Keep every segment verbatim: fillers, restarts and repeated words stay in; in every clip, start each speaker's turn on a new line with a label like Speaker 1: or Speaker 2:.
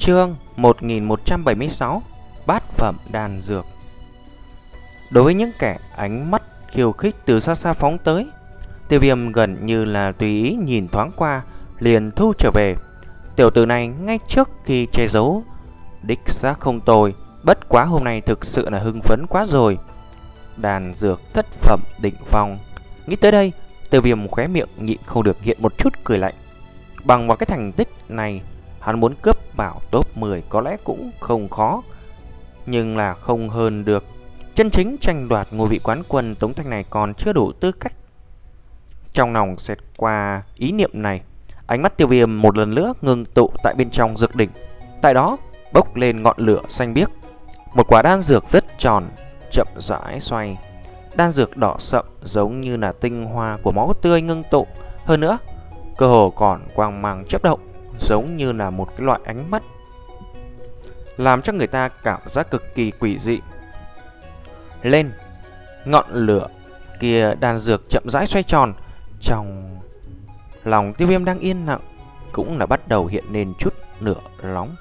Speaker 1: Chương một nghìn một trăm bảy mươi sáu. Bát phẩm đan dược. Đối với những kẻ ánh mắt khiêu khích từ xa xa phóng tới, Tiêu Viêm gần như là tùy ý nhìn thoáng qua liền thu trở về. Tiểu tử này ngay trước khi che giấu đích xác không tồi, bất quá hôm nay thực sự là hưng phấn quá rồi. Đan dược thất phẩm đỉnh phong. Nghĩ tới đây, Tiêu Viêm khóe miệng nhịn không được hiện một chút cười lạnh. Bằng vào cái thành tích này, hắn muốn cướp vào top mười có lẽ cũng không khó, nhưng là không hơn được. Chân chính tranh đoạt ngôi vị quán quân, Tống Thanh này còn chưa đủ tư cách. Trong lòng xẹt qua ý niệm này, ánh mắt Tiêu Viêm một lần nữa ngừng tụ tại bên trong dược đỉnh. Tại đó bốc lên ngọn lửa xanh biếc. Một quả đan dược rất tròn, chậm rãi xoay. Đan dược đỏ sậm giống như là tinh hoa của máu tươi ngưng tụ. Hơn nữa, cơ hồ còn quang mang chớp động, giống như là một cái loại ánh mắt, làm cho người ta cảm giác cực kỳ quỷ dị. Lên, ngọn lửa kia đan dược chậm rãi xoay tròn. Trong lòng Tiêu Viêm đang yên lặng cũng là bắt đầu hiện lên chút lửa nóng.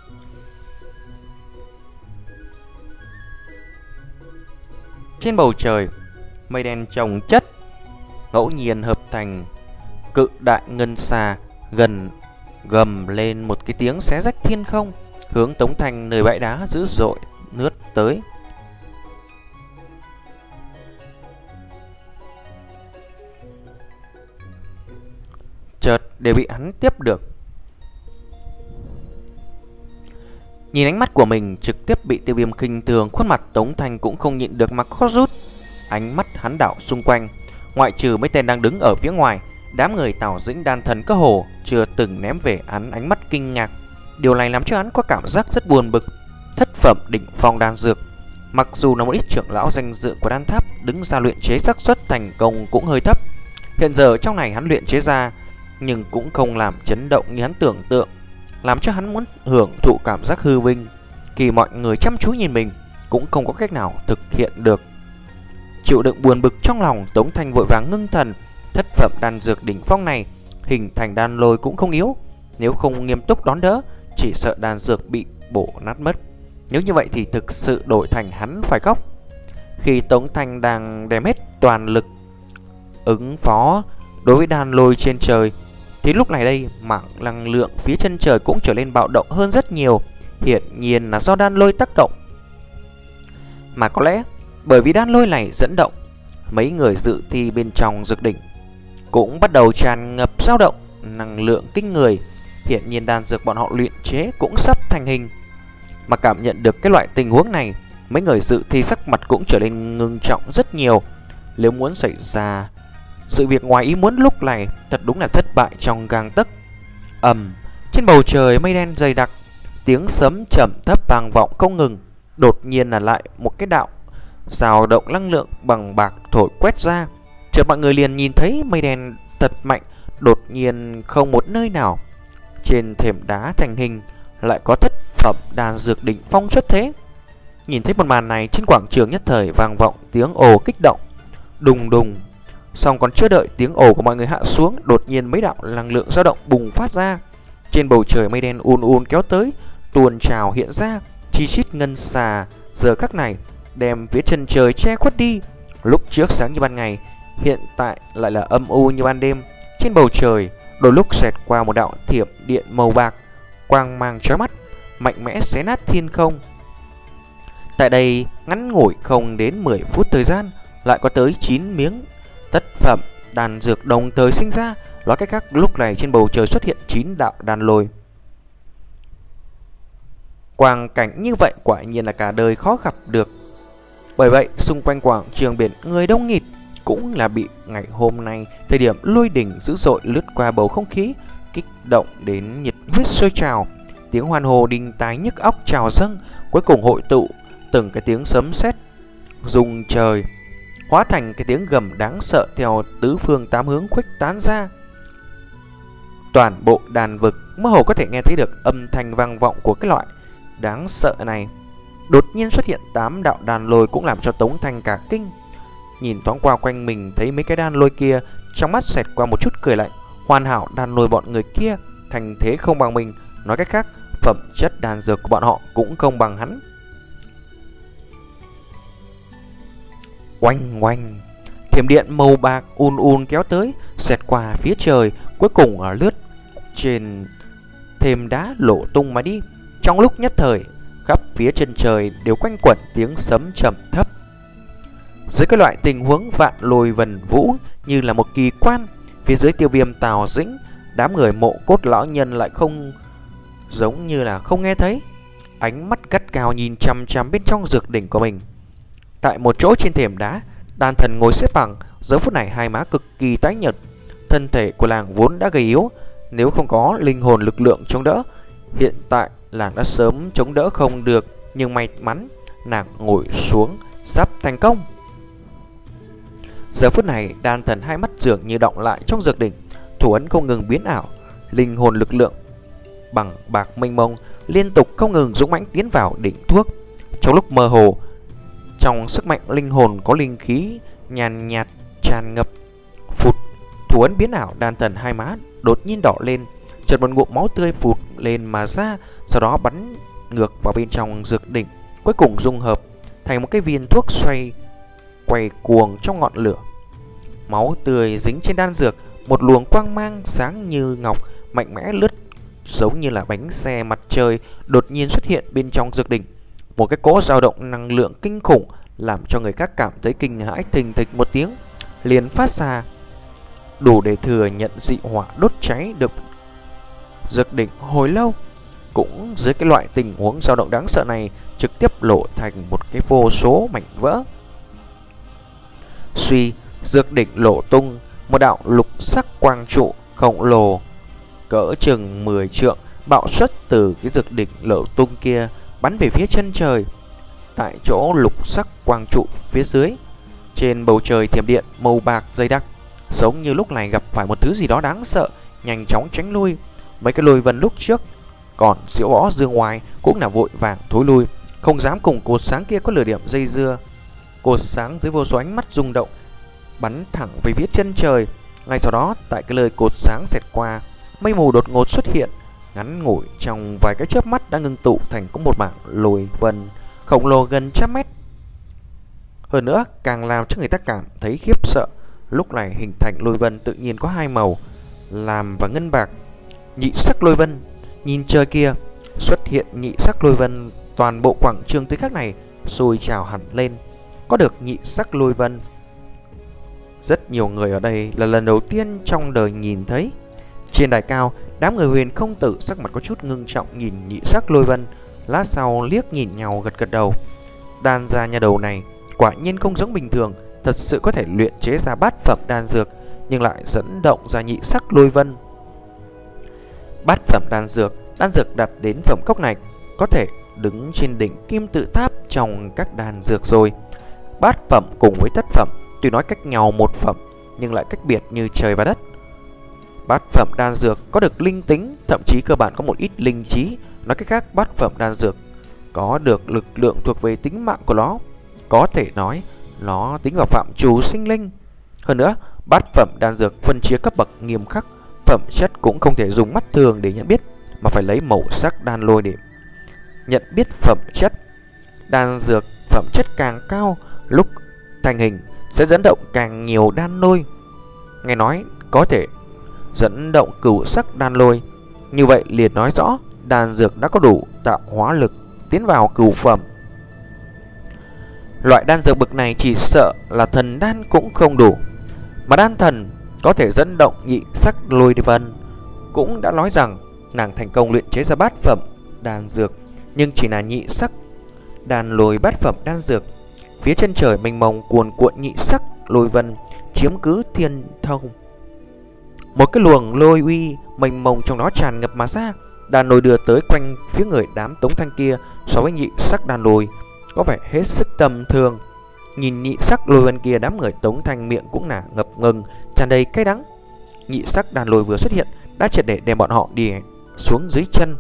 Speaker 1: Trên bầu trời, mây đen chồng chất, ngẫu nhiên hợp thành cự đại ngân xà, gần gầm lên một cái tiếng xé rách thiên không, hướng Tống Thanh nơi bãi đá dữ dội lướt tới. Chợt đều bị hắn tiếp được. Nhìn ánh mắt của mình trực tiếp bị Tiêu Viêm khinh thường, khuôn mặt Tống Thanh cũng không nhịn được mà khó rút. Ánh mắt hắn đảo xung quanh, ngoại trừ mấy tên đang đứng ở phía ngoài, đám người Tào Dĩnh đan thần cơ hồ chưa từng ném về hắn ánh mắt kinh ngạc. Điều này làm cho hắn có cảm giác rất buồn bực. Thất phẩm đỉnh phong đan dược, mặc dù là một ít trưởng lão danh dự của đan tháp đứng ra luyện chế, xác suất thành công cũng hơi thấp. Hiện giờ trong này hắn luyện chế ra, nhưng cũng không làm chấn động như hắn tưởng tượng, làm cho hắn muốn hưởng thụ cảm giác hư vinh. Khi mọi người chăm chú nhìn mình, cũng không có cách nào thực hiện được. Chịu đựng buồn bực trong lòng, Tống Thanh vội vàng ngưng thần. Thất phẩm đan dược đỉnh phong này hình thành đan lôi cũng không yếu, nếu không nghiêm túc đón đỡ, chỉ sợ đan dược bị bổ nát mất. Nếu như vậy thì thực sự đổi thành hắn phải khóc. Khi Tống Thanh đang đem hết toàn lực ứng phó đối với đan lôi trên trời, thì lúc này đây mảng năng lượng phía chân trời cũng trở nên bạo động hơn rất nhiều. Hiển nhiên là do đan lôi tác động, mà có lẽ bởi vì đan lôi này dẫn động, mấy người dự thi bên trong dược đỉnh cũng bắt đầu tràn ngập dao động, năng lượng kinh người. Hiển nhiên đan dược bọn họ luyện chế cũng sắp thành hình. Mà cảm nhận được cái loại tình huống này, mấy người dự thi sắc mặt cũng trở nên ngưng trọng rất nhiều. Nếu muốn xảy ra sự việc ngoài ý muốn lúc này, thật đúng là thất bại trong gang tấc. Ầm, trên bầu trời mây đen dày đặc, tiếng sấm trầm thấp vang vọng không ngừng. Đột nhiên là lại một cái đạo dao động năng lượng bằng bạc thổi quét ra. Chợt mọi người liền nhìn thấy mây đen thật mạnh, đột nhiên không một nơi nào trên thềm đá thành hình lại có thất phẩm đan dược đỉnh phong xuất thế. Nhìn thấy một màn này, trên quảng trường nhất thời vang vọng tiếng ồ kích động. Đùng đùng. Xong còn chưa đợi tiếng ồ của mọi người hạ xuống, đột nhiên mấy đạo năng lượng dao động bùng phát ra. Trên bầu trời mây đen ùn ùn kéo tới, tuôn trào hiện ra, chi chít ngân xà giờ khắc này đem phía chân trời che khuất đi. Lúc trước sáng như ban ngày, hiện tại lại là âm u như ban đêm. Trên bầu trời đôi lúc xẹt qua một đạo thiểm điện màu bạc, quang mang chói mắt, mạnh mẽ xé nát thiên không. Tại đây ngắn ngủi không đến mười phút thời gian, lại có tới chín miếng thất phẩm đan dược đồng thời sinh ra. Nói cách khác, lúc này trên bầu trời xuất hiện chín đạo đan lôi. Quang cảnh như vậy quả nhiên là cả đời khó gặp được. Bởi vậy xung quanh quảng trường biển người đông nghịt, cũng là bị ngày hôm nay thời điểm lôi đỉnh dữ dội lướt qua bầu không khí kích động đến nhiệt huyết sôi trào. Tiếng hoan hô đinh tai nhức óc trào dâng, cuối cùng hội tụ từng cái tiếng sấm sét rung trời, hóa thành cái tiếng gầm đáng sợ theo tứ phương tám hướng khuếch tán ra. Toàn bộ đàn vực mơ hồ có thể nghe thấy được âm thanh vang vọng của cái loại đáng sợ này. Đột nhiên xuất hiện tám đạo đàn lôi cũng làm cho Tống Thanh cả kinh. Nhìn thoáng qua quanh mình thấy mấy cái đan lôi kia, trong mắt xẹt qua một chút cười lạnh. Hoàn hảo đan lôi bọn người kia thành thế không bằng mình, nói cách khác phẩm chất đan dược của bọn họ cũng không bằng hắn. Oanh oanh, thiểm điện màu bạc un un kéo tới, xẹt qua phía trời, cuối cùng ở lướt trên thềm đá lộ tung mà đi. Trong lúc nhất thời, khắp phía chân trời đều quanh quẩn tiếng sấm trầm thấp. Dưới cái loại tình huống vạn lôi vần vũ như là một kỳ quan, phía dưới Tiêu Viêm, Tào Dĩnh, đám người Mộ Cốt lão nhân lại không giống như là không nghe thấy, ánh mắt gắt gao nhìn chằm chằm bên trong dược đỉnh của mình. Tại một chỗ trên thềm đá, đan thần ngồi xếp bằng, giờ phút này hai má cực kỳ tái nhợt. Thân thể của làng vốn đã gầy yếu, nếu không có linh hồn lực lượng chống đỡ, hiện tại làng đã sớm chống đỡ không được. Nhưng may mắn nàng ngồi xuống sắp thành công. Giờ phút này đan thần hai mắt dường như động lại trong dược đỉnh, thủ ấn không ngừng biến ảo, linh hồn lực lượng bằng bạc mênh mông liên tục không ngừng dũng mãnh tiến vào đỉnh thuốc. Trong lúc mơ hồ, trong sức mạnh linh hồn có linh khí nhàn nhạt tràn ngập. Phụt, thủ ấn biến ảo, đan thần hai má đột nhiên đỏ lên, chợt một ngụm máu tươi phụt lên mà ra, sau đó bắn ngược vào bên trong dược đỉnh, cuối cùng dung hợp thành một cái viên thuốc xoay quay cuồng trong ngọn lửa. Máu tươi dính trên đan dược, một luồng quang mang sáng như ngọc mạnh mẽ lướt giống như là bánh xe mặt trời đột nhiên xuất hiện bên trong dược đỉnh. Một cái cỗ dao động năng lượng kinh khủng làm cho người khác cảm thấy kinh hãi, thình thịch một tiếng liền phát ra, đủ để thừa nhận dị hỏa đốt cháy được dược đỉnh hồi lâu. Cũng dưới cái loại tình huống dao động đáng sợ này, trực tiếp lộ thành một cái vô số mảnh vỡ. Suy, dược đỉnh lộ tung, một đạo lục sắc quang trụ khổng lồ cỡ chừng mười trượng bạo xuất từ cái dược đỉnh lộ tung kia, bắn về phía chân trời. Tại chỗ lục sắc quang trụ phía dưới, trên bầu trời thiểm điện màu bạc dày đặc, giống như lúc này gặp phải một thứ gì đó đáng sợ, nhanh chóng tránh lui. Mấy cái lôi vân lúc trước còn diễu võ dương ngoài cũng là vội vàng thối lui, không dám cùng cột sáng kia có lửa điểm dây dưa. Cột sáng dưới vô số ánh mắt rung động, bắn thẳng về phía chân trời. Ngay sau đó, tại cái lời cột sáng xẹt qua, mây mù đột ngột xuất hiện, ngắn ngủi trong vài cái chớp mắt đã ngưng tụ thành có một mảng lôi vân khổng lồ gần trăm mét. Hơn nữa, càng làm cho người ta cảm thấy khiếp sợ. Lúc này hình thành lôi vân tự nhiên có hai màu, lam và ngân bạc. Nhị sắc lôi vân, nhìn trời kia, xuất hiện nhị sắc lôi vân, toàn bộ quảng trường tới khắc này sôi trào hẳn lên. Có được nhị sắc lôi vân, rất nhiều người ở đây là lần đầu tiên trong đời nhìn thấy. Trên đài cao, đám người Huyền Không Tử sắc mặt có chút ngưng trọng nhìn nhị sắc lôi vân, lát sau liếc nhìn nhau gật gật đầu. Đan gia nhà đầu này quả nhiên không giống bình thường, thật sự có thể luyện chế ra bát phẩm đan dược, nhưng lại dẫn động ra nhị sắc lôi vân. Bát phẩm đan dược, đan dược đạt đến phẩm cốc này có thể đứng trên đỉnh kim tự tháp trong các đan dược rồi. Bát phẩm cùng với thất phẩm tuy nói cách nhau một phẩm, nhưng lại cách biệt như trời và đất. Bát phẩm đan dược có được linh tính, thậm chí cơ bản có một ít linh trí. Nói cách khác, bát phẩm đan dược có được lực lượng thuộc về tính mạng của nó, có thể nói nó tính vào phạm trù sinh linh. Hơn nữa, bát phẩm đan dược phân chia cấp bậc nghiêm khắc, phẩm chất cũng không thể dùng mắt thường để nhận biết, mà phải lấy màu sắc đan lôi để nhận biết phẩm chất. Đan dược phẩm chất càng cao, lúc thành hình sẽ dẫn động càng nhiều đan lôi. Nghe nói có thể dẫn động cửu sắc đan lôi, như vậy liền nói rõ đan dược đã có đủ tạo hóa lực tiến vào cửu phẩm. Loại đan dược bậc này chỉ sợ là thần đan cũng không đủ, mà đan thần có thể dẫn động nhị sắc lôi vân. Cũng đã nói rằng nàng thành công luyện chế ra bát phẩm đan dược, nhưng chỉ là nhị sắc đan lôi bát phẩm đan dược. Phía chân trời mênh mông cuồn cuộn nhị sắc lôi vân chiếm cứ thiên thông. Một cái luồng lôi uy mênh mông trong đó tràn ngập mà ra, đan lôi đưa tới quanh phía người đám Tống Thanh kia. So với nhị sắc đan lôi có vẻ hết sức tầm thường. Nhìn nhị sắc lôi vân kia, đám người Tống Thanh miệng cũng là ngập ngừng, tràn đầy cay đắng. Nhị sắc đan lôi vừa xuất hiện đã triệt để đem bọn họ đi xuống dưới chân.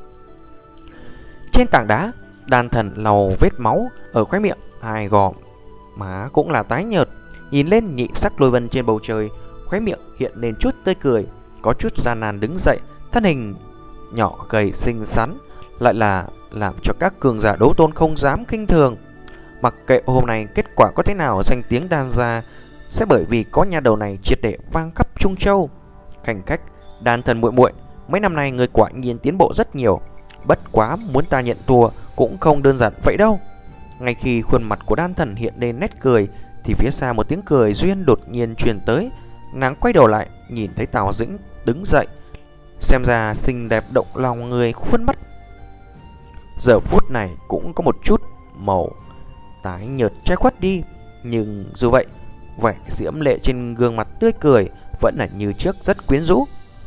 Speaker 1: Trên tảng đá, đan thần lau vết máu ở khóe miệng, hai gò má cũng là tái nhợt. Nhìn lên nhị sắc lôi vân trên bầu trời, khóe miệng hiện lên chút tươi cười, có chút gian nan đứng dậy. Thân hình nhỏ gầy xinh xắn, lại là làm cho các cường giả đấu tôn không dám khinh thường. Mặc kệ hôm nay kết quả có thế nào, danh tiếng đan gia sẽ bởi vì có nhà đầu này triệt để vang khắp Trung Châu. Khanh khách, đan thần muội muội, mấy năm nay người quả nhiên tiến bộ rất nhiều. Bất quá muốn ta nhận thua cũng không đơn giản vậy đâu. Ngay khi khuôn mặt của đan thần hiện lên nét cười thì phía xa một tiếng cười duyên đột nhiên truyền tới. Nàng quay đầu lại nhìn thấy Tào Dĩnh đứng dậy, xem ra xinh đẹp động lòng người, khuôn mắt giờ phút này cũng có một chút màu tái nhợt che khuất đi. Nhưng dù vậy, vẻ diễm lệ trên gương mặt tươi cười vẫn là như trước rất quyến rũ.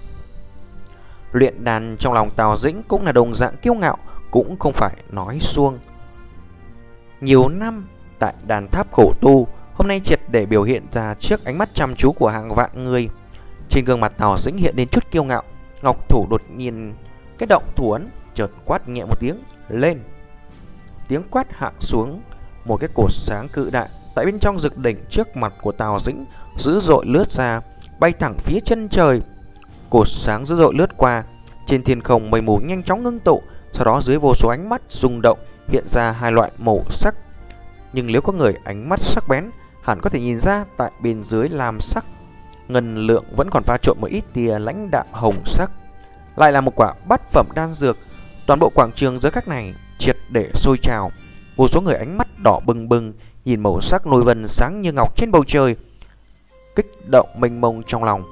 Speaker 1: Luyện đàn trong lòng Tào Dĩnh cũng là đồng dạng kiêu ngạo, cũng không phải nói suông. Nhiều năm tại đàn tháp khổ tu, hôm nay triệt để biểu hiện ra trước ánh mắt chăm chú của hàng vạn người. Trên gương mặt Tào Dĩnh hiện lên chút kiêu ngạo, ngọc thủ đột nhiên cái động thủ ấn, chợt quát nhẹ một tiếng lên. Tiếng quát hạ xuống, một cái cột sáng cự đại tại bên trong dực đỉnh trước mặt của Tào Dĩnh dữ dội lướt ra, bay thẳng phía chân trời. Cột sáng dữ dội lướt qua, trên thiên không mây mù nhanh chóng ngưng tụ, sau đó dưới vô số ánh mắt rung động hiện ra hai loại màu sắc. Nhưng nếu có người ánh mắt sắc bén, hẳn có thể nhìn ra tại bên dưới lam sắc ngân lượng vẫn còn pha trộn một ít tia lãnh đạm hồng sắc, lại là một quả bát phẩm đan dược. Toàn bộ quảng trường giữa các này triệt để sôi trào, vô số người ánh mắt đỏ bừng bừng nhìn màu sắc lôi vân sáng như ngọc trên bầu trời, kích động mênh mông trong lòng.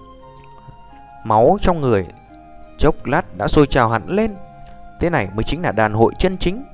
Speaker 1: Máu trong người chốc lát đã sôi trào hẳn lên. Thế này mới chính là đàn hội chân chính.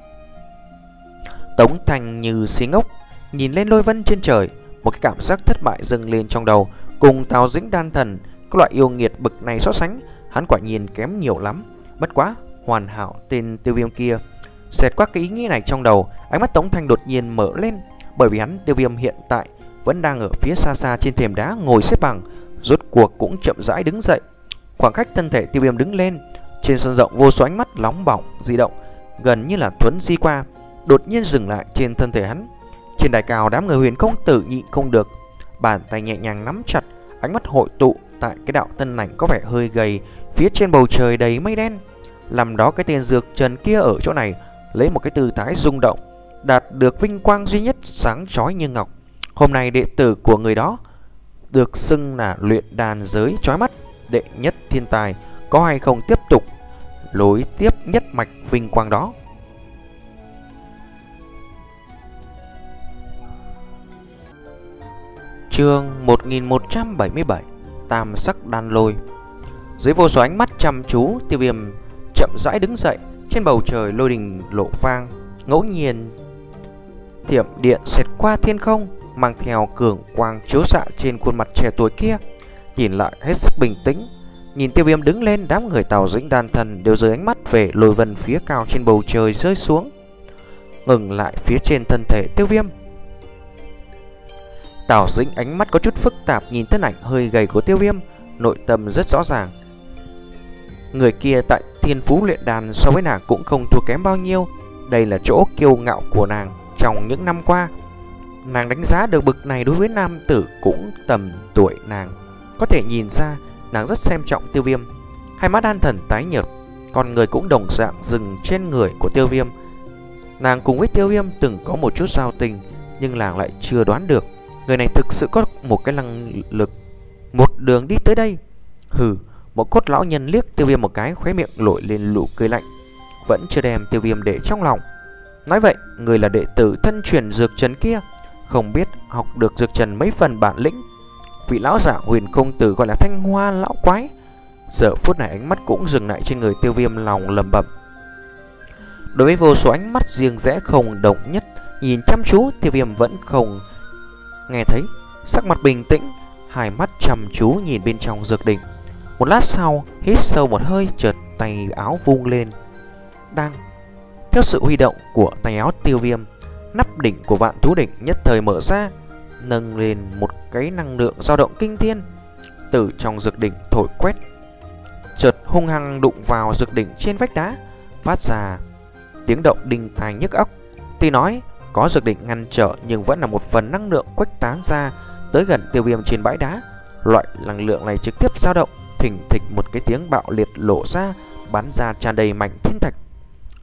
Speaker 1: Tống Thành như xí ngốc nhìn lên lôi vân trên trời, một cái cảm giác thất bại dâng lên trong đầu. Cùng Tào Dĩnh đan thần, các loại yêu nghiệt bực này so sánh, hắn quả nhiên kém nhiều lắm. Bất quá hoàn hảo tên Tiêu Viêm kia. Xẹt qua cái ý nghĩ này trong đầu, ánh mắt Tống Thành đột nhiên mở lên, bởi vì hắn Tiêu Viêm hiện tại vẫn đang ở phía xa xa trên thềm đá ngồi xếp bằng, rốt cuộc cũng chậm rãi đứng dậy. Khoảng cách thân thể Tiêu Viêm đứng lên, trên sân rộng vô số ánh mắt nóng bỏng di động, gần như là thuấn di qua, đột nhiên dừng lại trên thân thể hắn. Trên đài cao, đám người Huyền công tử nhịn không được, bàn tay nhẹ nhàng nắm chặt, ánh mắt hội tụ tại cái đạo thân ảnh có vẻ hơi gầy phía trên bầu trời đầy mây đen. Làm đó cái tên Dược Trần kia ở chỗ này lấy một cái tư thái rung động, đạt được vinh quang duy nhất sáng chói như ngọc. Hôm nay đệ tử của người đó được xưng là luyện đàn giới chói mắt đệ nhất thiên tài, có hay không tiếp tục lối tiếp nhất mạch vinh quang đó. Chương một nghìn một trăm bảy mươi bảy, Tam sắc đan lôi. Dưới vô số ánh mắt chăm chú, Tiêu Viêm chậm rãi đứng dậy. Trên bầu trời lôi đình lộ vang, ngẫu nhiên thiểm điện xẹt qua thiên không, mang theo cường quang chiếu xạ trên khuôn mặt trẻ tuổi kia. Nhìn lại hết sức bình tĩnh. Nhìn Tiêu Viêm đứng lên, đám người Tào Dĩnh đan thần đều rời ánh mắt về lôi vân phía cao trên bầu trời rơi xuống, ngừng lại phía trên thân thể Tiêu Viêm. Tào Dĩnh ánh mắt có chút phức tạp nhìn thân ảnh hơi gầy của Tiêu Viêm, nội tâm rất rõ ràng. Người kia tại thiên phú luyện đàn so với nàng cũng không thua kém bao nhiêu. Đây là chỗ kiêu ngạo của nàng trong những năm qua. Nàng đánh giá được bực này đối với nam tử cũng tầm tuổi nàng, có thể nhìn ra nàng rất xem trọng Tiêu Viêm. Hai mắt đan thần tái nhợt, con người cũng đồng dạng dừng trên người của Tiêu Viêm. Nàng cùng với Tiêu Viêm từng có một chút giao tình, nhưng nàng lại chưa đoán được người này thực sự có một cái năng lực một đường đi tới đây. Hừ, một cốt lão nhân liếc Tiêu Viêm một cái, khóe miệng lội lên nụ cười lạnh, vẫn chưa đem Tiêu Viêm để trong lòng. Nói vậy, người là đệ tử thân truyền Dược Trần kia, không biết học được Dược Trần mấy phần bản lĩnh. Vị lão giả Huyền công tử gọi là Thanh Hoa lão quái, giờ phút này ánh mắt cũng dừng lại trên người Tiêu Viêm, lòng lẩm bẩm. Đối với vô số ánh mắt riêng rẽ không đồng nhất nhìn chăm chú, Tiêu Viêm vẫn không nghe thấy, sắc mặt bình tĩnh, hai mắt chăm chú nhìn bên trong dược đỉnh. Một lát sau, hít sâu một hơi, chợt tay áo vung lên. Đang theo sự huy động của tay áo Tiêu Viêm, nắp đỉnh của Vạn Thú Đỉnh nhất thời mở ra, nâng lên một cái năng lượng dao động kinh thiên từ trong dược đỉnh thổi quét, chợt hung hăng đụng vào dược đỉnh trên vách đá, phát ra tiếng động đinh tai nhức óc. Tuy nói có dược đỉnh ngăn trở, nhưng vẫn là một phần năng lượng khuếch tán ra tới gần Tiêu Viêm trên bãi đá. Loại năng lượng này trực tiếp dao động, thình thịch một cái tiếng bạo liệt lộ ra, bắn ra tràn đầy mảnh thiên thạch.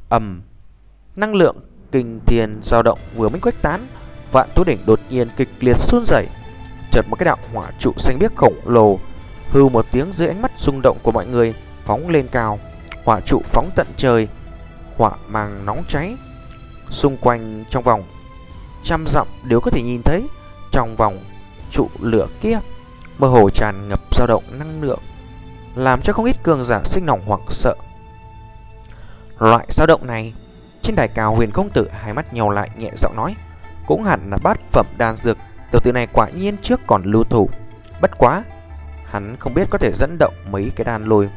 Speaker 1: ầm, năng lượng kinh thiên dao động vừa mới khuếch tán, Vạn Thú Đỉnh đột nhiên kịch liệt run rẩy. Chợt một cái đạo hỏa trụ xanh biếc khổng lồ hư một tiếng dưới ánh mắt rung động của mọi người phóng lên cao. Hỏa trụ phóng tận trời, hỏa mang nóng cháy. Xung quanh trong vòng trăm dặm đều có thể nhìn thấy. Trong vòng trụ lửa kia mơ hồ tràn ngập dao động năng lượng, làm cho không ít cường giả sinh lòng hoảng sợ. Loại dao động này, trên đài cao Huyền Công Tử hai mắt nheo lại nhẹ giọng nói, cũng hẳn là bát phẩm đan dược. Tiểu tử này quả nhiên trước còn lưu thủ, bất quá hắn không biết có thể dẫn động mấy cái đan lôi.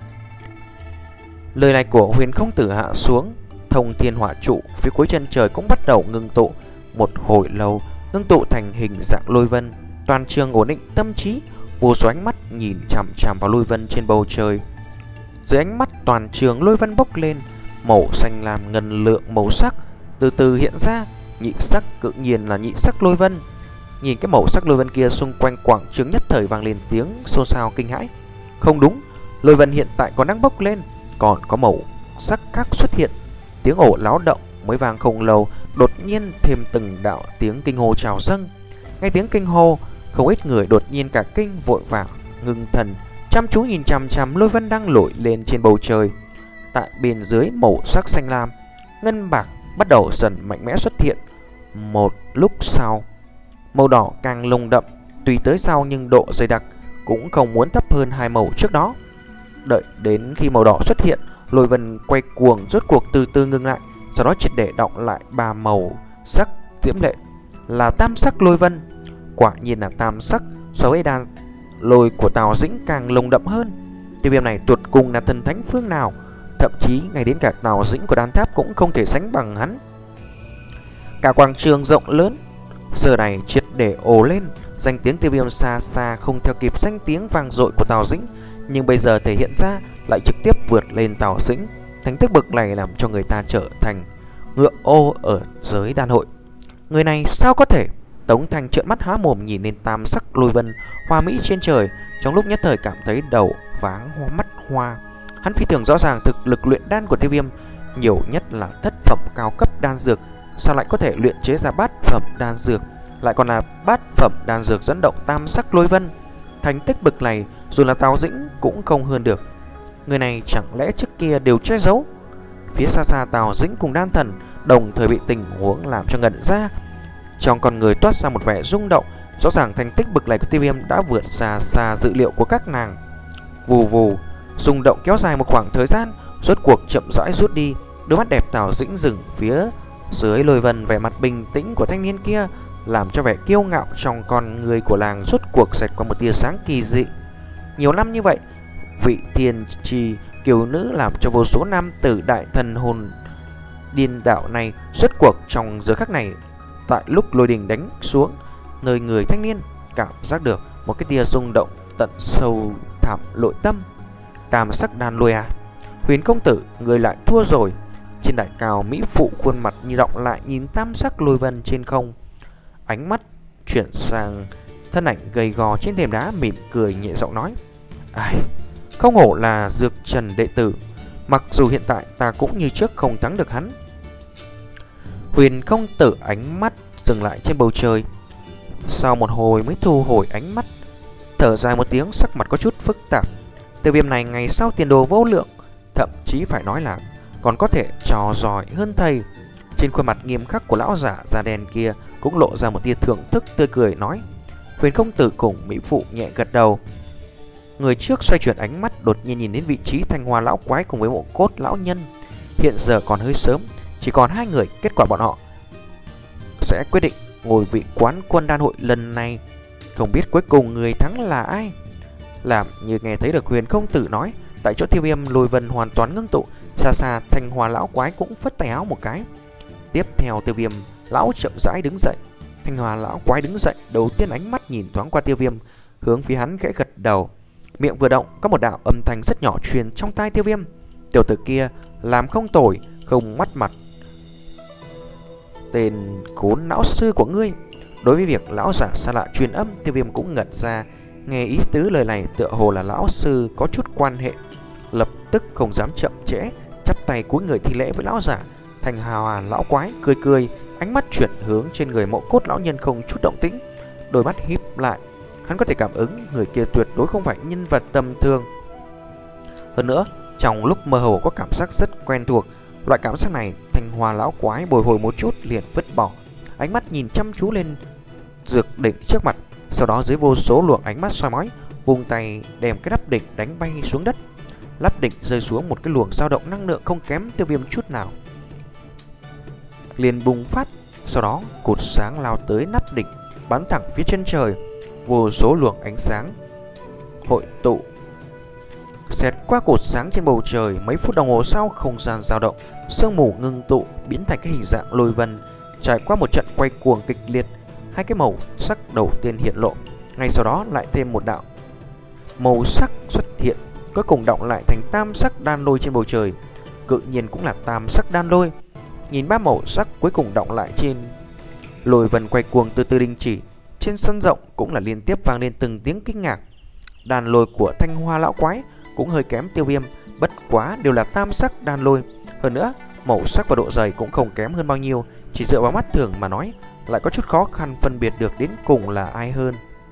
Speaker 1: Lời này của Huyền Công Tử hạ xuống, thông thiên hỏa trụ phía cuối chân trời cũng bắt đầu ngưng tụ. Một hồi lâu ngưng tụ thành hình dạng lôi vân. Toàn trường ổn định tâm trí, vô số ánh mắt nhìn chằm chằm vào lôi vân trên bầu trời. Dưới ánh mắt toàn trường, lôi vân bốc lên, màu xanh lam ngân lượng màu sắc từ từ hiện ra. Nhị sắc tự nhiên là nhị sắc lôi vân. Nhìn cái màu sắc lôi vân kia, xung quanh quảng trường nhất thời vang lên tiếng xôn xao kinh hãi. Không đúng, lôi vân hiện tại còn đang bốc lên, còn có màu sắc khác xuất hiện. Tiếng ồ láo động mới vang không lâu, đột nhiên thêm từng đạo tiếng kinh hô trào dâng. Nghe tiếng kinh hô, không ít người đột nhiên cả kinh, vội vàng ngưng thần, chăm chú nhìn chằm chằm lôi vân đang nổi lên trên bầu trời. Tại bên dưới màu sắc xanh lam, ngân bạc bắt đầu dần mạnh mẽ xuất hiện. Một lúc sau, màu đỏ càng lồng đậm, tùy tới sau nhưng độ dày đặc cũng không muốn thấp hơn hai màu trước đó. Đợi đến khi màu đỏ xuất hiện, lôi vân quay cuồng rốt cuộc từ từ ngưng lại, sau đó triệt để đọng lại ba màu sắc diễm lệ là tam sắc lôi vân. Quả nhiên là tam sắc, so với đan lôi của Tào Dĩnh càng lồng đậm hơn. Tiêu Viêm này tuột cùng là thần thánh phương nào, thậm chí ngay đến cả Tào Dĩnh của đan tháp cũng không thể sánh bằng hắn. Cả quảng trường rộng lớn giờ này triệt để ồ lên, danh tiếng Tiêu Viêm xa xa không theo kịp danh tiếng vang dội của Tào Dĩnh, nhưng bây giờ thể hiện ra lại trực tiếp vượt lên Tào Dĩnh. Thành tích bậc này làm cho người ta trở thành ngựa ô ở giới đan hội. Người này sao có thể? Tống Thanh trợn mắt há mồm nhìn lên tam sắc lôi vân hoa mỹ trên trời, trong lúc nhất thời cảm thấy đầu váng hoa mắt hoa. Hắn phi thường rõ ràng thực lực luyện đan của Tiêu Viêm nhiều nhất là thất phẩm cao cấp đan dược, sao lại có thể luyện chế ra bát phẩm đan dược, lại còn là bát phẩm đan dược dẫn động tam sắc lôi vân. Thành tích bậc này dù là Tào Dĩnh cũng không hơn được. Người này chẳng lẽ trước kia đều che giấu? Phía xa xa, Tào Dĩnh cùng đan thần đồng thời bị tình huống làm cho ngẩn ra. Trong con người toát ra một vẻ rung động, rõ ràng thành tích bậc này của Tiêu Viêm đã vượt xa xa dự liệu của các nàng. Vù vù, rung động kéo dài một khoảng thời gian, rốt cuộc chậm rãi rút đi. Đôi mắt đẹp Tào Dĩnh dừng phía dưới lôi vân, vẻ mặt bình tĩnh của thanh niên kia làm cho vẻ kiêu ngạo trong con người của làng rốt cuộc xẹt qua một tia sáng kỳ dị. Nhiều năm như vậy, vị thiên trì kiều nữ làm cho vô số nam tử đại thần hồn điên đạo này rốt cuộc trong giờ khắc này, tại lúc lôi đình đánh xuống, nơi người thanh niên cảm giác được một cái tia rung động tận sâu thẳm nội tâm. Tam sắc đan lôi à? Huyền công tử, người lại thua rồi. Trên đài cao, mỹ phụ khuôn mặt như động lại nhìn tam sắc lôi vân trên không, ánh mắt chuyển sang thân ảnh gầy gò trên thềm đá, mỉm cười nhẹ giọng nói: ai, không hổ là Dược Trần đệ tử, mặc dù hiện tại ta cũng như trước không thắng được hắn. Huyền công tử ánh mắt dừng lại trên bầu trời, sau một hồi mới thu hồi ánh mắt, thở dài một tiếng, sắc mặt có chút phức tạp. Tiêu Viêm này ngày sau tiền đồ vô lượng, thậm chí phải nói là còn có thể trò giỏi hơn thầy. Trên khuôn mặt nghiêm khắc của lão giả da đen kia cũng lộ ra một tia thưởng thức tươi cười nói. Huyền công tử cùng mỹ phụ nhẹ gật đầu. Người trước xoay chuyển ánh mắt, đột nhiên nhìn đến vị trí thanh hoa lão quái cùng với mộ cốt lão nhân. Hiện giờ còn hơi sớm, chỉ còn hai người, kết quả bọn họ sẽ quyết định ngôi vị quán quân đan hội lần này. Không biết cuối cùng người thắng là ai? Làm như nghe thấy được Huyền công tử nói, tại chỗ Tiêu Viêm lôi vân hoàn toàn ngưng tụ. Xa xa, thanh hoa lão quái cũng phất tay áo một cái. Tiếp theo, Tiêu Viêm lão chậm rãi đứng dậy. Thanh hoa lão quái đứng dậy, đầu tiên ánh mắt nhìn thoáng qua Tiêu Viêm, hướng phía hắn khẽ gật đầu. Miệng vừa động, có một đạo âm thanh rất nhỏ truyền trong tai Tiêu Viêm. Tiểu tử kia làm không tồi, không mất mặt tên khốn lão sư của ngươi. Đối với việc lão giả xa lạ truyền âm, Tiêu Viêm cũng ngẩn ra. Nghe ý tứ lời này tựa hồ là lão sư có chút quan hệ, lập tức không dám chậm trễ, chắp tay cúi người thi lễ với lão giả. Thành Hòa lão quái cười cười, ánh mắt chuyển hướng trên người mộ cốt lão nhân không chút động tĩnh, đôi mắt híp lại. Hắn có thể cảm ứng người kia tuyệt đối không phải nhân vật tầm thường. Hơn nữa, trong lúc mơ hồ có cảm giác rất quen thuộc. Loại cảm giác này Thành Hòa lão quái bồi hồi một chút liền vứt bỏ, ánh mắt nhìn chăm chú lên dược đỉnh trước mặt. Sau đó dưới vô số luồng ánh mắt soi mói, vung tay đem cái nắp đỉnh đánh bay xuống đất. Nắp đỉnh rơi xuống một cái luồng dao động năng lượng không kém Tiêu Viêm chút nào, liền bùng phát. Sau đó cột sáng lao tới nắp đỉnh, bắn thẳng phía chân trời. Vô số luồng ánh sáng hội tụ xẹt qua cột sáng trên bầu trời. Mấy phút đồng hồ sau, không gian dao động, sương mù ngưng tụ biến thành cái hình dạng lôi vân. Trải qua một trận quay cuồng kịch liệt, hai cái màu sắc đầu tiên hiện lộ, ngay sau đó lại thêm một đạo màu sắc xuất hiện, cuối cùng động lại thành tam sắc đan lôi trên bầu trời. Cự nhiên cũng là tam sắc đan lôi. Nhìn ba màu sắc cuối cùng động lại trên lôi vân quay cuồng từ từ đình chỉ. Trên sân rộng cũng là liên tiếp vang lên từng tiếng kinh ngạc. Đan lôi của Thanh Hoa lão quái cũng hơi kém Tiêu Viêm, bất quá đều là tam sắc đan lôi. Hơn nữa, màu sắc và độ dày cũng không kém hơn bao nhiêu. Chỉ dựa vào mắt thường mà nói, lại có chút khó khăn phân biệt được đến cùng là ai hơn.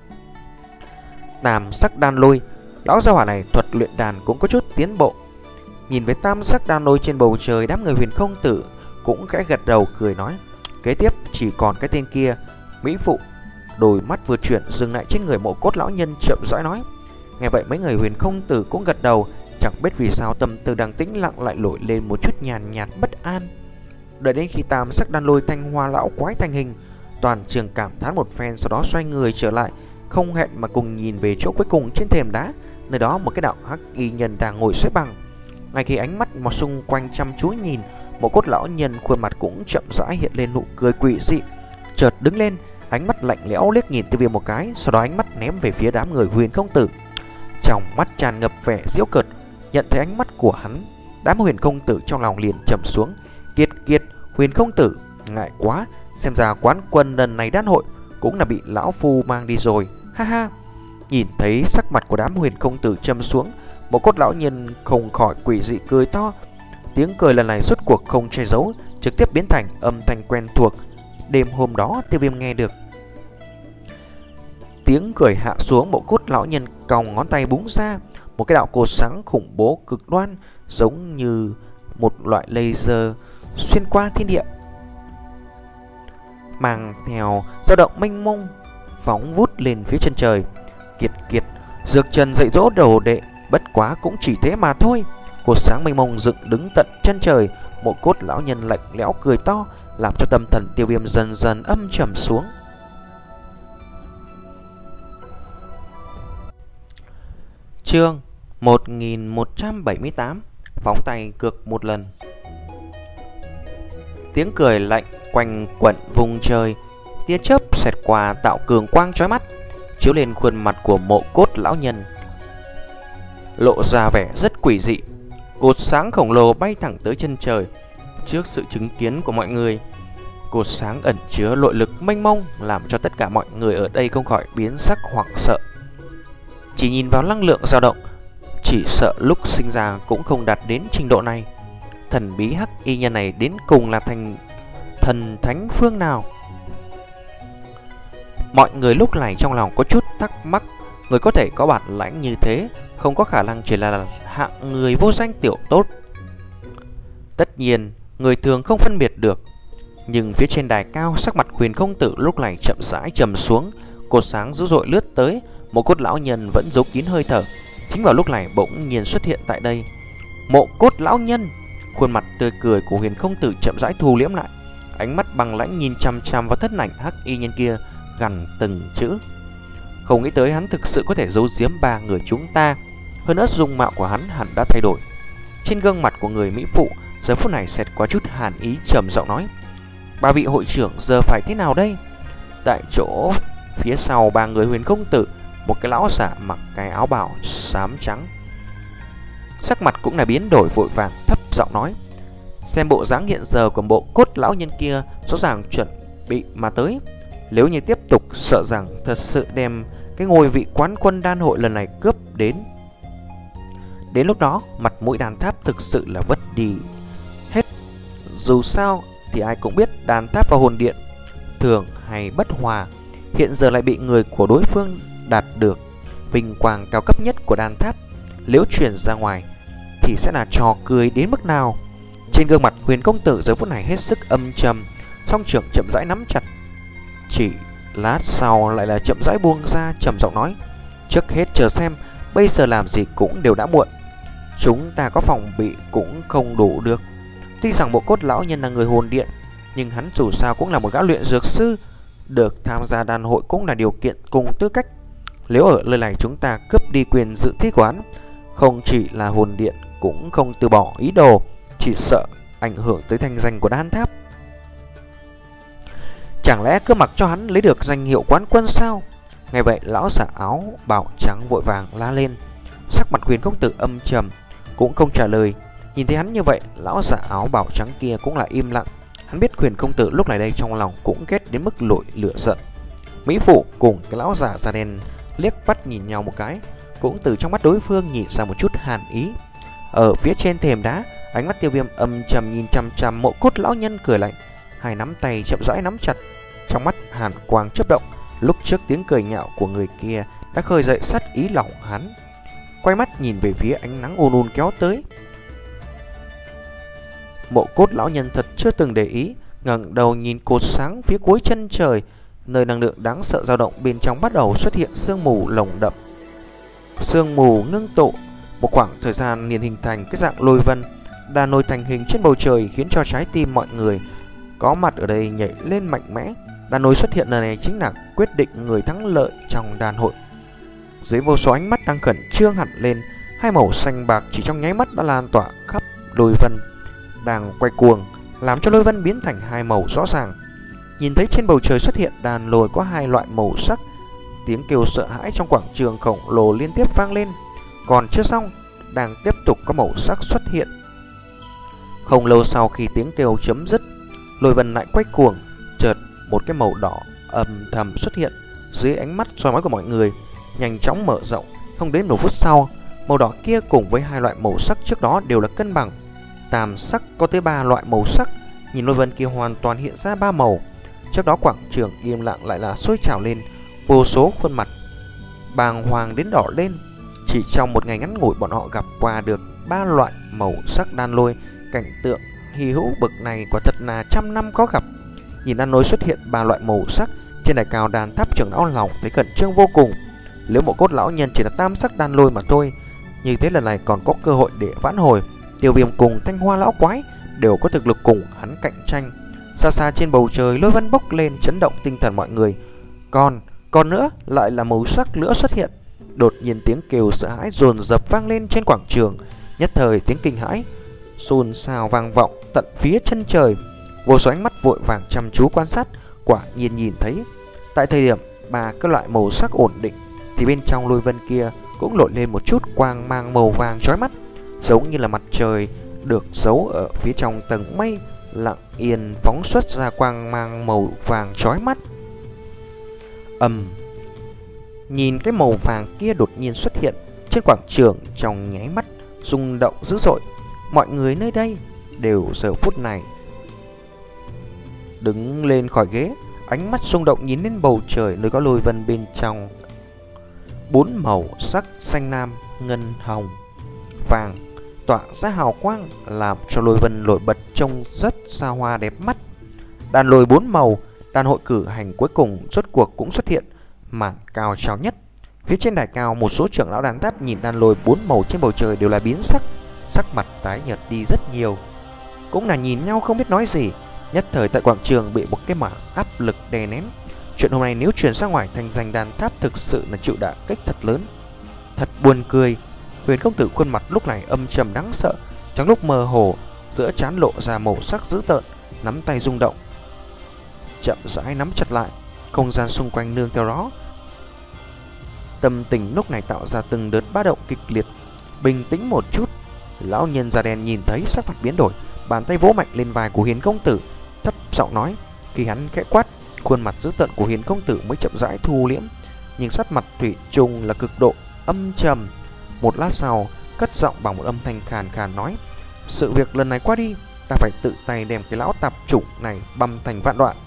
Speaker 1: Tam sắc đan lôi, lão gia hỏa này thuật luyện đàn cũng có chút tiến bộ. Nhìn với tam sắc đan lôi trên bầu trời, đám người Huyền Không Tử cũng khẽ gật đầu cười nói: kế tiếp chỉ còn cái tên kia. Mỹ phụ đôi mắt vừa chuyển dừng lại trên người mộ cốt lão nhân, chậm rãi nói. Nghe vậy mấy người Huyền Không Tử cũng gật đầu. Chẳng biết vì sao tâm tư đang tĩnh lặng lại nổi lên một chút nhàn nhạt bất an. Đợi đến khi tam sắc đan lôi Thanh Hoa lão quái thành hình, toàn trường cảm thán một phen, sau đó xoay người trở lại, không hẹn mà cùng nhìn về chỗ cuối cùng trên thềm đá. Nơi đó một cái đạo hắc y nhân đang ngồi xếp bằng. Ngay khi ánh mắt mà xung quanh chăm chú nhìn, một cốt lão nhân khuôn mặt cũng chậm rãi hiện lên nụ cười quỷ dị, chợt đứng lên, ánh mắt lạnh lẽo liếc nhìn Tiêu Viêm một cái, sau đó ánh mắt ném về phía đám người Huyền Không Tử, trong mắt tràn ngập vẻ giễu cợt. Nhận thấy ánh mắt của hắn, đám Huyền Không Tử trong lòng liền trầm xuống. Kiệt kiệt, Huyền Không Tử, ngại quá, xem ra quán quân lần này đan hội cũng là bị lão phu mang đi rồi, ha ha. Nhìn thấy sắc mặt của đám Huyền Không Tử trầm xuống, một cốt lão nhân không khỏi quỷ dị cười to. Tiếng cười lần này rốt cuộc không che giấu, trực tiếp biến thành âm thanh quen thuộc đêm hôm đó Tiêu Viêm nghe được. Tiếng cười hạ xuống, bộ cốt lão nhân còng ngón tay búng ra, một cái đạo cột sáng khủng bố cực đoan, giống như một loại laser xuyên qua thiên địa, mang theo dao động mênh mông phóng vút lên phía chân trời. Kiệt kiệt, Dược Trần dạy dỗ đồ đệ, bất quá cũng chỉ thế mà thôi. Cột sáng mênh mông dựng đứng tận chân trời, một cốt lão nhân lạnh lẽo cười to, làm cho tâm thần Tiêu Viêm dần dần âm trầm xuống. Chương một nghìn một trăm bảy mươi tám, phóng tay cược một lần. Tiếng cười lạnh quanh quẩn vùng trời, tia chớp xẹt qua tạo cường quang chói mắt, chiếu lên khuôn mặt của mộ cốt lão nhân, lộ ra vẻ rất quỷ dị. Cột sáng khổng lồ bay thẳng tới chân trời. Trước sự chứng kiến của mọi người, cột sáng ẩn chứa nội lực mênh mông, làm cho tất cả mọi người ở đây không khỏi biến sắc hoảng sợ. Chỉ nhìn vào năng lượng dao động, chỉ sợ lúc sinh ra cũng không đạt đến trình độ này. Thần bí hắc y nhân này đến cùng là thành thần thánh phương nào? Mọi người lúc này trong lòng có chút thắc mắc. Người có thể có bản lãnh như thế không có khả năng chỉ là hạng người vô danh tiểu tốt. Tất nhiên người thường không phân biệt được. Nhưng phía trên đài cao, sắc mặt Huyền Không Tử lúc này chậm rãi trầm xuống. Cột sáng dữ dội lướt tới, một cốt lão nhân vẫn giấu kín hơi thở. Chính vào lúc này bỗng nhiên xuất hiện tại đây. Mộ cốt lão nhân, khuôn mặt tươi cười của Huyền Không Tử chậm rãi thu liễm lại, ánh mắt băng lãnh nhìn chằm chằm vào thân ảnh hắc y nhân kia, gằn từng chữ. Không nghĩ tới hắn thực sự có thể giấu giếm ba người chúng ta. Hơn nữa dung mạo của hắn hẳn đã thay đổi. Trên gương mặt của người mỹ phụ giờ phút này xẹt qua chút hàn ý, trầm giọng nói: ba vị hội trưởng giờ phải thế nào đây? Tại chỗ phía sau ba người Huyền Không Tử, một cái lão giả mặc cái áo bào xám trắng, sắc mặt cũng là biến đổi, vội vàng thấp giọng nói: xem bộ dáng hiện giờ của bộ cốt lão nhân kia, rõ ràng chuẩn bị mà tới. Nếu như tiếp tục, sợ rằng thật sự đem cái ngôi vị quán quân đan hội lần này cướp đến. Đến lúc đó mặt mũi đàn tháp thực sự là vất đi hết. Dù sao thì ai cũng biết đàn tháp và hồn điện thường hay bất hòa, hiện giờ lại bị người của đối phương đạt được vinh quang cao cấp nhất của đàn tháp, nếu truyền ra ngoài thì sẽ là trò cười đến mức nào. Trên gương mặt Huyền công tử giờ phút này hết sức âm trầm, song trưởng chậm rãi nắm chặt. Chỉ lát sau lại là chậm rãi buông ra, trầm giọng nói: trước hết chờ xem, bây giờ làm gì cũng đều đã muộn. Chúng ta có phòng bị cũng không đủ được. Tuy rằng Bộ Cốt lão nhân là người hồn điện, nhưng hắn dù sao cũng là một gã luyện dược sư, được tham gia đàn hội cũng là điều kiện cùng tư cách. Nếu ở nơi này chúng ta cướp đi quyền dự thi của hắn, không chỉ là hồn điện cũng không từ bỏ ý đồ, chỉ sợ ảnh hưởng tới thanh danh của đan tháp. Chẳng lẽ cứ mặc cho hắn lấy được danh hiệu quán quân sao? Nghe vậy lão giả áo bào trắng vội vàng la lên. Sắc mặt Huyền công tử âm trầm, cũng không trả lời. Nhìn thấy hắn như vậy, lão giả áo bào trắng kia cũng là im lặng. Hắn biết Huyền công tử lúc này đây trong lòng cũng ghét đến mức nổi lửa giận. Mỹ phụ cùng cái lão giả da đen liếc mắt nhìn nhau một cái, cũng từ trong mắt đối phương nhìn ra một chút hàn ý. Ở phía trên thềm đá, ánh mắt Tiêu Viêm âm trầm nhìn chằm chằm Mộ Cốt lão nhân cười lạnh, hai nắm tay chậm rãi nắm chặt, trong mắt hàn quang chớp động. Lúc trước tiếng cười nhạo của người kia đã khơi dậy sát ý lòng hắn. Quay mắt nhìn về phía ánh nắng ôn ôn kéo tới, Mộ Cốt lão nhân thật chưa từng để ý, ngẩng đầu nhìn cột sáng phía cuối chân trời, nơi năng lượng đáng sợ dao động bên trong bắt đầu xuất hiện sương mù lồng đậm. Sương mù ngưng tụ, một khoảng thời gian liền hình thành cái dạng lôi vân, đàn nổi thành hình trên bầu trời, khiến cho trái tim mọi người có mặt ở đây nhảy lên mạnh mẽ. Đàn nổi xuất hiện lần này chính là quyết định người thắng lợi trong đàn hội. Dưới vô số ánh mắt đang khẩn trương hẳn lên, hai màu xanh bạc chỉ trong nháy mắt đã lan tỏa khắp lôi vân đang quay cuồng, làm cho lôi vân biến thành hai màu rõ ràng. Nhìn thấy trên bầu trời xuất hiện đàn lôi có hai loại màu sắc, tiếng kêu sợ hãi trong quảng trường khổng lồ liên tiếp vang lên. Còn chưa xong, đang tiếp tục có màu sắc xuất hiện. Không lâu sau khi tiếng kêu chấm dứt, lôi vân lại quay cuồng, chợt một cái màu đỏ âm thầm xuất hiện dưới ánh mắt soi mói của mọi người, nhanh chóng mở rộng. Không đến một phút sau, màu đỏ kia cùng với hai loại màu sắc trước đó đều là cân bằng. Tam sắc có tới ba loại màu sắc, nhìn lôi vân kia hoàn toàn hiện ra ba màu. Trước đó quảng trường im lặng lại là sôi trào lên, vô số khuôn mặt bàng hoàng đến đỏ lên. Chỉ trong một ngày ngắn ngủi, bọn họ gặp qua được ba loại màu sắc đan lôi. Cảnh tượng hy hữu bậc này quả thật là trăm năm có gặp. Nhìn đan lôi xuất hiện ba loại màu sắc trên đài cao đàn tháp, trưởng lão lòng thấy khẩn trương vô cùng. Nếu Mộ Cốt lão nhân chỉ là tam sắc đan lôi mà thôi, như thế lần này còn có cơ hội để vãn hồi. Tiêu Viêm cùng Thanh Hoa lão quái đều có thực lực cùng hắn cạnh tranh. Xa xa trên bầu trời, lôi vân bốc lên chấn động tinh thần mọi người. Còn, còn nữa lại là màu sắc nữa xuất hiện. Đột nhiên tiếng kêu sợ hãi dồn dập vang lên trên quảng trường. Nhất thời tiếng kinh hãi xôn xao vang vọng tận phía chân trời. Vô số ánh mắt vội vàng chăm chú quan sát. Quả nhiên nhìn thấy, tại thời điểm ba các loại màu sắc ổn định, thì bên trong lôi vân kia cũng nổi lên một chút quang mang màu vàng chói mắt, giống như là mặt trời được giấu ở phía trong tầng mây, lặng yên phóng xuất ra quang mang màu vàng chói mắt. Ầm, nhìn cái màu vàng kia đột nhiên xuất hiện trên quảng trường, trong nháy mắt rung động dữ dội. Mọi người nơi đây đều giờ phút này đứng lên khỏi ghế, ánh mắt rung động nhìn lên bầu trời nơi có lôi vân bên trong bốn màu sắc xanh lam, ngân, hồng, vàng tỏa ra hào quang, làm cho lôi vân nổi bật trông rất xa hoa đẹp mắt. Đàn lôi bốn màu, đàn hội cử hành cuối cùng rốt cuộc cũng xuất hiện màn cao trào nhất. Phía trên đài cao, một số trưởng lão đàn tháp nhìn đàn lôi bốn màu trên bầu trời đều là biến sắc, sắc mặt tái nhợt đi rất nhiều, cũng là nhìn nhau không biết nói gì. Nhất thời tại quảng trường bị một cái mảng áp lực đè nén. Chuyện hôm nay nếu truyền ra ngoài, thành danh đàn tháp thực sự là chịu đả kích thật lớn. Thật buồn cười. Huyền công tử khuôn mặt lúc này âm trầm đáng sợ, trong lúc mơ hồ giữa trán lộ ra màu sắc dữ tợn, nắm tay rung động, chậm rãi nắm chặt lại. Không gian xung quanh nương theo đó, tâm tình lúc này tạo ra từng đợt ba động kịch liệt. Bình tĩnh một chút, lão nhân da đen nhìn thấy sắc mặt biến đổi, bàn tay vỗ mạnh lên vai của Huyền công tử, thấp giọng nói. Khi hắn khẽ quát, khuôn mặt dữ tợn của Huyền công tử mới chậm rãi thu liễm, nhưng sắc mặt thủy chung là cực độ âm trầm. Một lát sau, cất giọng bằng một âm thanh khàn khàn nói: sự việc lần này qua đi, ta phải tự tay đem cái lão tạp chủng này băm thành vạn đoạn.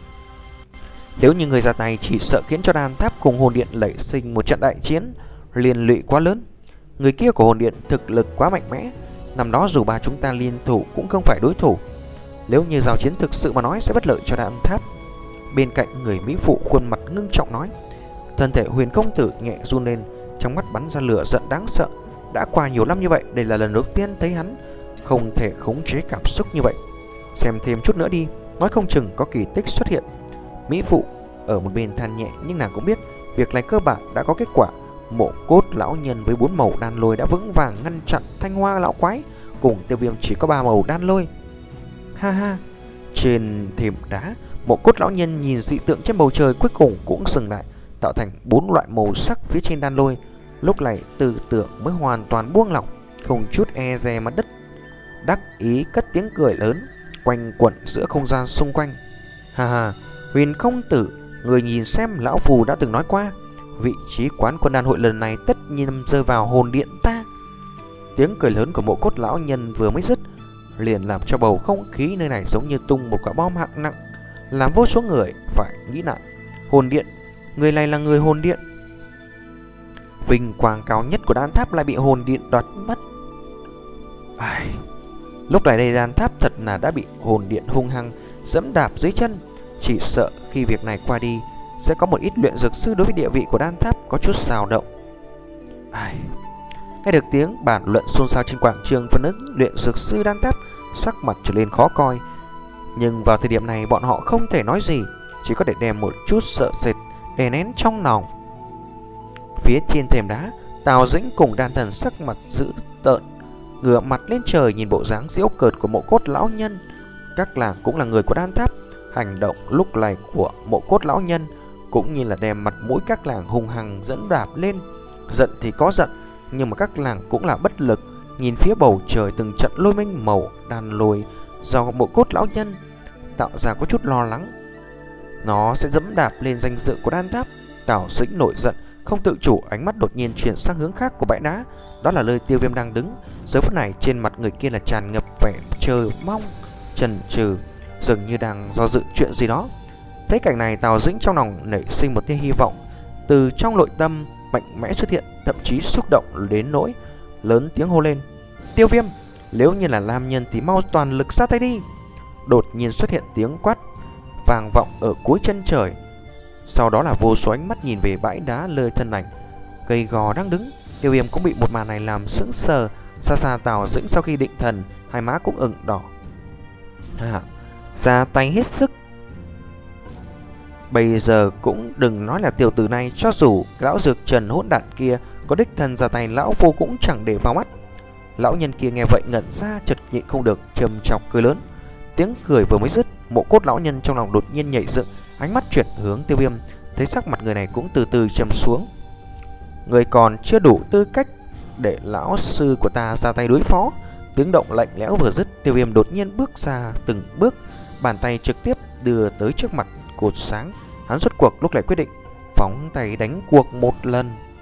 Speaker 1: Nếu như người ra tay chỉ sợ khiến cho đan tháp cùng hồn điện nảy sinh một trận đại chiến, liên lụy quá lớn. Người kia của hồn điện thực lực quá mạnh mẽ, năm đó dù ba chúng ta liên thủ cũng không phải đối thủ. Nếu như giao chiến thực sự mà nói sẽ bất lợi cho đan tháp. Bên cạnh người mỹ phụ khuôn mặt ngưng trọng nói. Thân thể Huyền công tử nhẹ run lên, trong mắt bắn ra lửa giận đáng sợ. Đã qua nhiều năm như vậy, đây là lần đầu tiên thấy hắn không thể khống chế cảm xúc như vậy. Xem thêm chút nữa đi, nói không chừng có kỳ tích xuất hiện. Mỹ phụ ở một bên than nhẹ, nhưng nàng cũng biết việc này cơ bản đã có kết quả. Mộ cốt lão nhân với bốn màu đan lôi đã vững vàng ngăn chặn thanh hoa lão quái, cùng Tiêu Viêm chỉ có ba màu đan lôi. Ha ha. Trên thềm đá, mộ cốt lão nhân nhìn dị tượng trên bầu trời cuối cùng cũng dừng lại, tạo thành bốn loại màu sắc phía trên đan lôi. Lúc này tư tưởng mới hoàn toàn buông lỏng, không chút e dè mặt đất. Đắc ý cất tiếng cười lớn, quanh quẩn giữa không gian xung quanh. Ha ha, Huyền công tử, người nhìn xem, lão phù đã từng nói qua, vị trí quán quân đan hội lần này tất nhiên rơi vào hồn điện ta. Tiếng cười lớn của mộ cốt lão nhân vừa mới dứt, liền làm cho bầu không khí nơi này giống như tung một quả bom hạng nặng, làm vô số người phải nghĩ lại. Hồn điện, người này là người hồn điện. Vinh quang cao nhất của đan tháp lại bị hồn điện đoạt mất. Ai... Lúc này đây đan tháp thật là đã bị hồn điện hung hăng dẫm đạp dưới chân. Chỉ sợ khi việc này qua đi, sẽ có một ít luyện dược sư đối với địa vị của đan tháp có chút dao động. Ai... Nghe được tiếng bàn luận xôn xao trên quảng trường, phần lớn luyện dược sư đan tháp sắc mặt trở lên khó coi. Nhưng vào thời điểm này bọn họ không thể nói gì, chỉ có thể đem một chút sợ sệt đè nén trong lòng. Phía trên thềm đá, Tào Dĩnh cùng đan thần sắc mặt dữ tợn, ngửa mặt lên trời nhìn bộ dáng giễu cợt của mộ cốt lão nhân. Các làng cũng là người của đan tháp, hành động lúc này của mộ cốt lão nhân cũng như là đem mặt mũi các làng hung hăng dẫn đạp lên. Giận thì có giận, nhưng mà các làng cũng là bất lực, nhìn phía bầu trời từng trận lôi minh màu đan lôi do mộ cốt lão nhân tạo ra có chút lo lắng. Nó sẽ dẫm đạp lên danh dự của đan tháp. Tào Dĩnh nổi giận, không tự chủ ánh mắt đột nhiên chuyển sang hướng khác của bãi đá. Đó là nơi Tiêu Viêm đang đứng. Giờ phút này trên mặt người kia là tràn ngập vẻ chờ mong, chần chừ, dường như đang do dự chuyện gì đó. Thấy cảnh này, Tào Dĩnh trong lòng nảy sinh một tia hy vọng, từ trong nội tâm mạnh mẽ xuất hiện, thậm chí xúc động đến nỗi lớn tiếng hô lên: Tiêu Viêm, nếu như là nam nhân thì mau toàn lực ra tay đi. Đột nhiên xuất hiện tiếng quát vang vọng ở cuối chân trời. Sau đó là vô số ánh mắt nhìn về bãi đá lơi thân ảnh gầy gò đang đứng. Tiêu Viêm cũng bị một màn này làm sững sờ. Xa xa Tào Dĩnh sau khi định thần, hai má cũng ửng đỏ. À, ra tay hết sức. Bây giờ cũng đừng nói là tiểu tử này, cho dù lão dược trần hỗn đản kia có đích thân ra tay, lão vô cũng chẳng để vào mắt. Lão nhân kia nghe vậy ngẩn ra, chợt nhịn không được trầm chọc cười lớn. Tiếng cười vừa mới dứt, mộ cốt lão nhân trong lòng đột nhiên nhảy dựng, ánh mắt chuyển hướng Tiêu Viêm, thấy sắc mặt người này cũng từ từ trầm xuống. Người còn chưa đủ tư cách để lão sư của ta ra tay đối phó. Tiếng động lạnh lẽo vừa dứt, Tiêu Viêm đột nhiên bước ra từng bước, bàn tay trực tiếp đưa tới trước mặt cột sáng. Hắn rốt cuộc lúc này quyết định phóng tay đánh cuộc một lần.